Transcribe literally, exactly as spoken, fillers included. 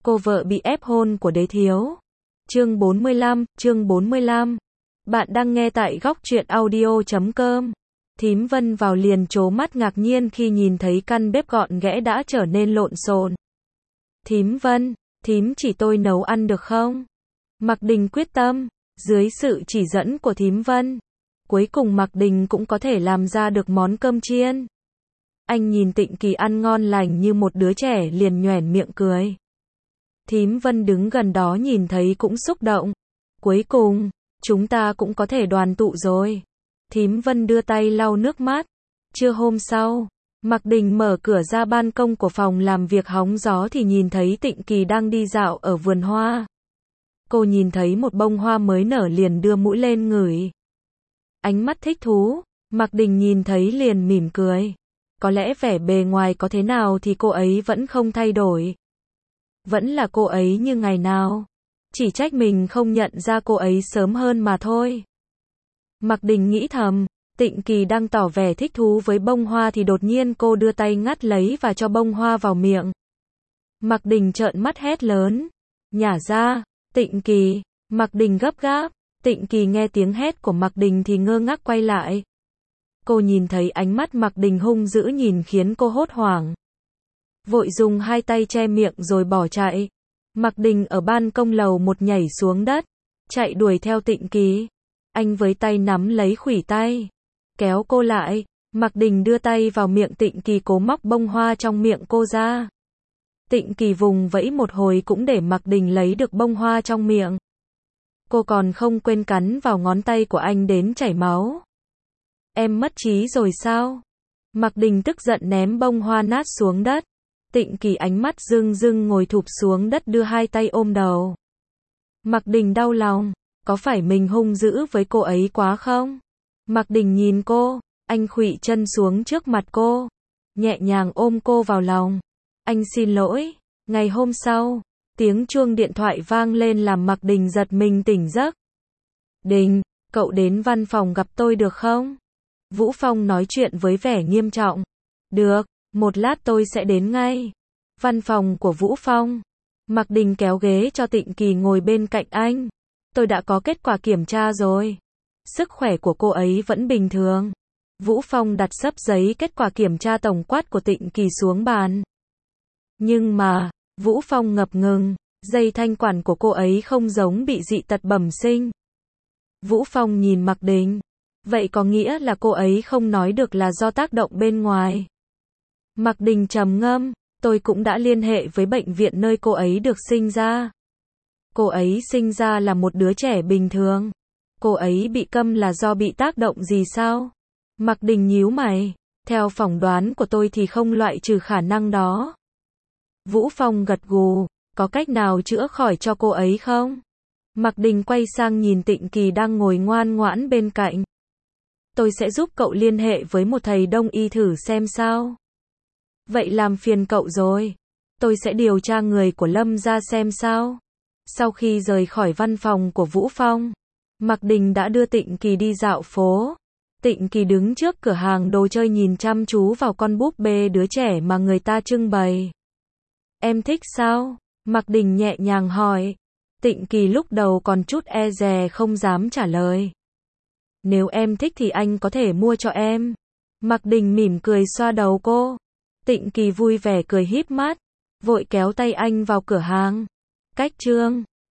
Cô vợ bị ép hôn của đế thiếu. Chương bốn mươi lăm, chương bốn mươi lăm. Bạn đang nghe tại góc truyện audio chấm com. Thím Vân vào liền trố mắt ngạc nhiên khi nhìn thấy căn bếp gọn ghẽ đã trở nên lộn xộn. Thím Vân, thím chỉ tôi nấu ăn được không? Mạc Đình quyết tâm, dưới sự chỉ dẫn của thím Vân, cuối cùng Mạc Đình cũng có thể làm ra được món cơm chiên. Anh nhìn Tịnh Kỳ ăn ngon lành như một đứa trẻ liền nhoẻn miệng cười. Thím Vân đứng gần đó nhìn thấy cũng xúc động. Cuối cùng, chúng ta cũng có thể đoàn tụ rồi. Thím Vân đưa tay lau nước mắt. Trưa hôm sau, Mạc Đình mở cửa ra ban công của phòng làm việc hóng gió thì nhìn thấy Tịnh Kỳ đang đi dạo ở vườn hoa. Cô nhìn thấy một bông hoa mới nở liền đưa mũi lên ngửi. Ánh mắt thích thú, Mạc Đình nhìn thấy liền mỉm cười. Có lẽ vẻ bề ngoài có thế nào thì cô ấy vẫn không thay đổi. Vẫn là cô ấy như ngày nào. Chỉ trách mình không nhận ra cô ấy sớm hơn mà thôi. Mạc Đình nghĩ thầm, Tịnh Kỳ đang tỏ vẻ thích thú với bông hoa thì đột nhiên cô đưa tay ngắt lấy và cho bông hoa vào miệng. Mạc Đình trợn mắt hét lớn. Nhả ra, Tịnh Kỳ. Mạc Đình gấp gáp. Tịnh Kỳ nghe tiếng hét của Mạc Đình thì ngơ ngác quay lại. Cô nhìn thấy ánh mắt Mạc Đình hung dữ nhìn khiến cô hốt hoảng. Vội dùng hai tay che miệng rồi bỏ chạy. Mạc Đình ở ban công lầu một nhảy xuống đất, chạy đuổi theo Tịnh Kỳ. Anh với tay nắm lấy khuỷu tay, kéo cô lại. Mạc Đình đưa tay vào miệng Tịnh Kỳ cố móc bông hoa trong miệng cô ra. Tịnh Kỳ vùng vẫy một hồi cũng để Mạc Đình lấy được bông hoa trong miệng. Cô còn không quên cắn vào ngón tay của anh đến chảy máu. Em mất trí rồi sao? Mạc Đình tức giận ném bông hoa nát xuống đất. Tịnh Kỳ ánh mắt rưng rưng ngồi thụp xuống đất đưa hai tay ôm đầu. Mạc Đình đau lòng, có phải mình hung dữ với cô ấy quá không? Mạc Đình nhìn cô, anh khuỵu chân xuống trước mặt cô, nhẹ nhàng ôm cô vào lòng. Anh xin lỗi. Ngày hôm sau, tiếng chuông điện thoại vang lên làm Mạc Đình giật mình tỉnh giấc. Đình, cậu đến văn phòng gặp tôi được không? Vũ Phong nói chuyện với vẻ nghiêm trọng. Được, một lát tôi sẽ đến ngay. Văn phòng của Vũ Phong. Mạc Đình kéo ghế cho Tịnh Kỳ ngồi bên cạnh anh. Tôi đã có kết quả kiểm tra rồi. Sức khỏe của cô ấy vẫn bình thường. Vũ Phong đặt xấp giấy kết quả kiểm tra tổng quát của Tịnh Kỳ xuống bàn. Nhưng mà, Vũ Phong ngập ngừng, dây thanh quản của cô ấy không giống bị dị tật bẩm sinh. Vũ Phong nhìn Mạc Đình. Vậy có nghĩa là cô ấy không nói được là do tác động bên ngoài. Mạc Đình trầm ngâm, tôi cũng đã liên hệ với bệnh viện nơi cô ấy được sinh ra. Cô ấy sinh ra là một đứa trẻ bình thường. Cô ấy bị câm là do bị tác động gì sao? Mạc Đình nhíu mày, theo phỏng đoán của tôi thì không loại trừ khả năng đó. Vũ Phong gật gù, có cách nào chữa khỏi cho cô ấy không? Mạc Đình quay sang nhìn Tịnh Kỳ đang ngồi ngoan ngoãn bên cạnh. Tôi sẽ giúp cậu liên hệ với một thầy đông y thử xem sao. Vậy làm phiền cậu rồi. Tôi sẽ điều tra người của Lâm ra xem sao. Sau khi rời khỏi văn phòng của Vũ Phong, Mạc Đình đã đưa Tịnh Kỳ đi dạo phố. Tịnh Kỳ đứng trước cửa hàng đồ chơi nhìn chăm chú vào con búp bê đứa trẻ mà người ta trưng bày. Em thích sao? Mạc Đình nhẹ nhàng hỏi. Tịnh Kỳ lúc đầu còn chút e dè không dám trả lời. Nếu em thích thì anh có thể mua cho em. Mạc Đình mỉm cười xoa đầu cô. Tịnh Kỳ vui vẻ cười híp mắt, vội kéo tay anh vào cửa hàng. Cách chương